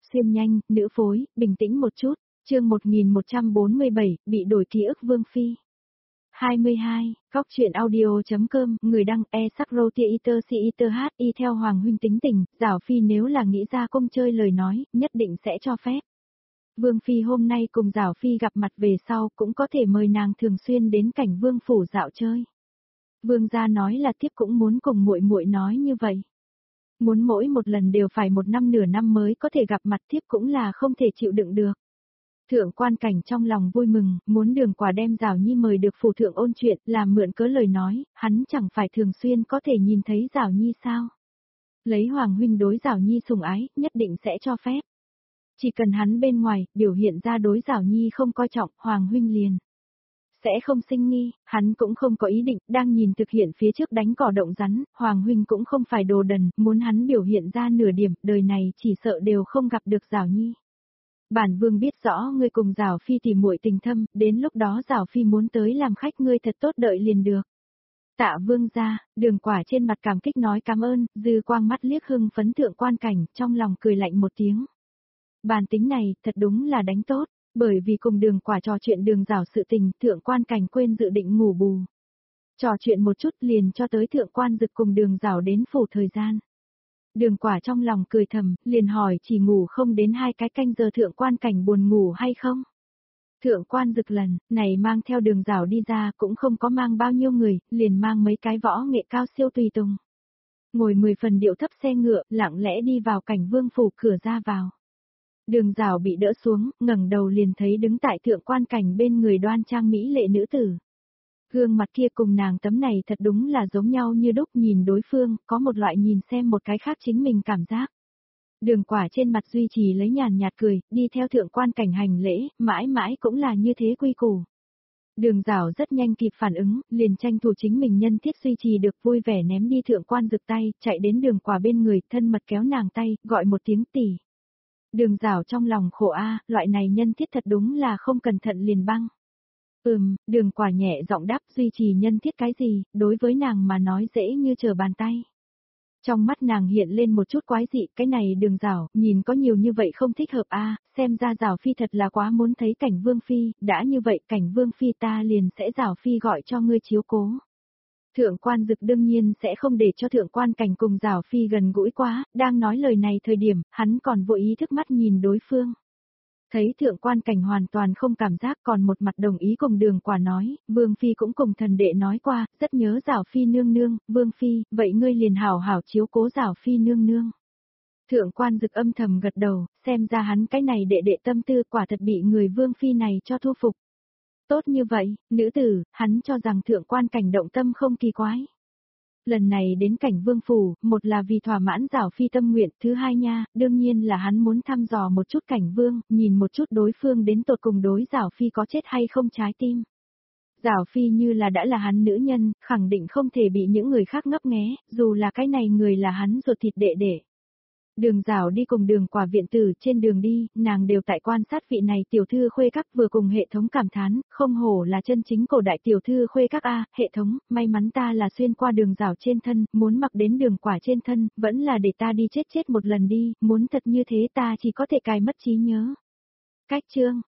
xuyên nhanh, nữ phối, bình tĩnh một chút, chương 1147, bị đổi ký ức Vương Phi. 22, Góc truyện audio.com, người đăng e-sắc-rô-tia-iter-si-iter-h-y theo Hoàng huynh tính tình, Giảo Phi nếu là nghĩ ra công chơi lời nói, nhất định sẽ cho phép. Vương Phi hôm nay cùng Giảo Phi gặp mặt về sau cũng có thể mời nàng thường xuyên đến cảnh Vương phủ dạo chơi. Vương gia nói là tiếp cũng muốn cùng muội muội nói như vậy. Muốn mỗi một lần đều phải một năm nửa năm mới có thể gặp mặt tiếp cũng là không thể chịu đựng được. Thượng quan cảnh trong lòng vui mừng, muốn Đường Quả đem Giảo Nhi mời được phủ thượng ôn chuyện, làm mượn cớ lời nói, hắn chẳng phải thường xuyên có thể nhìn thấy Giảo Nhi sao. Lấy Hoàng huynh đối Giảo Nhi sủng ái, nhất định sẽ cho phép. Chỉ cần hắn bên ngoài, biểu hiện ra đối Giảo Nhi không coi trọng, Hoàng huynh liền sẽ không sinh nghi, hắn cũng không có ý định, đang nhìn thực hiện phía trước đánh cỏ động rắn, Hoàng huynh cũng không phải đồ đần, muốn hắn biểu hiện ra nửa điểm, đời này chỉ sợ đều không gặp được Giảo Nhi. Bản Vương biết rõ ngươi cùng Giảo Phi tỉ muội tình thâm, đến lúc đó Giảo Phi muốn tới làm khách ngươi thật tốt đợi liền được. Tạ Vương gia, Đường Quả trên mặt cảm kích nói cảm ơn, dư quang mắt liếc hưng phấn thượng quan cảnh, trong lòng cười lạnh một tiếng. Bản tính này, thật đúng là đánh tốt, bởi vì cùng Đường Quả trò chuyện Đường Giảo sự tình, thượng quan cảnh quên dự định ngủ bù. Trò chuyện một chút liền cho tới thượng quan Dực cùng Đường Giảo đến phủ thời gian. Đường Quả trong lòng cười thầm, liền hỏi chỉ ngủ không đến 2 cái canh giờ thượng quan cảnh buồn ngủ hay không? Thượng quan Dực lần này mang theo Đường Giảo đi ra cũng không có mang bao nhiêu người, liền mang mấy cái võ nghệ cao siêu tùy tùng. Ngồi 10 phần điệu thấp xe ngựa, lặng lẽ đi vào cảnh Vương phủ cửa ra vào. Đường Giảo bị đỡ xuống, ngẩng đầu liền thấy đứng tại thượng quan cảnh bên người đoan trang mỹ lệ nữ tử. Gương mặt kia cùng nàng tấm này thật đúng là giống nhau như đúc, nhìn đối phương, có một loại nhìn xem một cái khác chính mình cảm giác. Đường Quả trên mặt duy trì lấy nhàn nhạt cười, đi theo thượng quan cảnh hành lễ, mãi mãi cũng là như thế quy củ. Đường Giảo rất nhanh kịp phản ứng, liền tranh thủ chính mình nhân thiết duy trì được vui vẻ ném đi thượng quan Dực tay, chạy đến Đường Quả bên người, thân mật kéo nàng tay, gọi một tiếng tỷ. Đường Giảo trong lòng khổ loại này nhân thiết thật đúng là không cẩn thận liền băng. Đường Quả nhẹ giọng đáp, duy trì nhân thiết cái gì, đối với nàng mà nói dễ như trở bàn tay. Trong mắt nàng hiện lên một chút quái dị, cái này Đường Giảo, nhìn có nhiều như vậy không thích hợp xem ra Giảo Phi thật là quá muốn thấy cảnh Vương Phi, đã như vậy cảnh Vương Phi ta liền sẽ Giảo Phi gọi cho ngươi chiếu cố. Thượng quan Dực đương nhiên sẽ không để cho thượng quan cảnh cùng Giảo Phi gần gũi quá, đang nói lời này thời điểm, hắn còn vô ý thức mắt nhìn đối phương. Thấy thượng quan cảnh hoàn toàn không cảm giác, còn một mặt đồng ý cùng Đường Quả nói, Vương Phi cũng cùng thần đệ nói qua, rất nhớ Giảo Phi nương nương, Vương Phi, vậy ngươi liền hảo hảo chiếu cố Giảo Phi nương nương. Thượng quan Dực âm thầm gật đầu, xem ra hắn cái này đệ đệ tâm tư quả thật bị người Vương Phi này cho thu phục. Tốt như vậy, nữ tử, hắn cho rằng thượng quan cảnh động tâm không kỳ quái. Lần này đến cảnh Vương phủ, một là vì thỏa mãn Giảo Phi tâm nguyện, thứ hai nha, đương nhiên là hắn muốn thăm dò một chút cảnh Vương, nhìn một chút đối phương đến tột cùng đối Giảo Phi có chết hay không trái tim. Giảo Phi như là đã là hắn nữ nhân, khẳng định không thể bị những người khác ngấp nghé, dù là cái này người là hắn ruột thịt đệ đệ. Đường Giảo đi cùng Đường Quả viện tử, trên đường đi, nàng đều tại quan sát vị này tiểu thư khuê các, vừa cùng hệ thống cảm thán, không hổ là chân chính cổ đại tiểu thư khuê các hệ thống, may mắn ta là xuyên qua Đường Giảo trên thân, muốn mặc đến Đường Quả trên thân, vẫn là để ta đi chết một lần đi, muốn thật như thế ta chỉ có thể cài mất trí nhớ. Cách chương,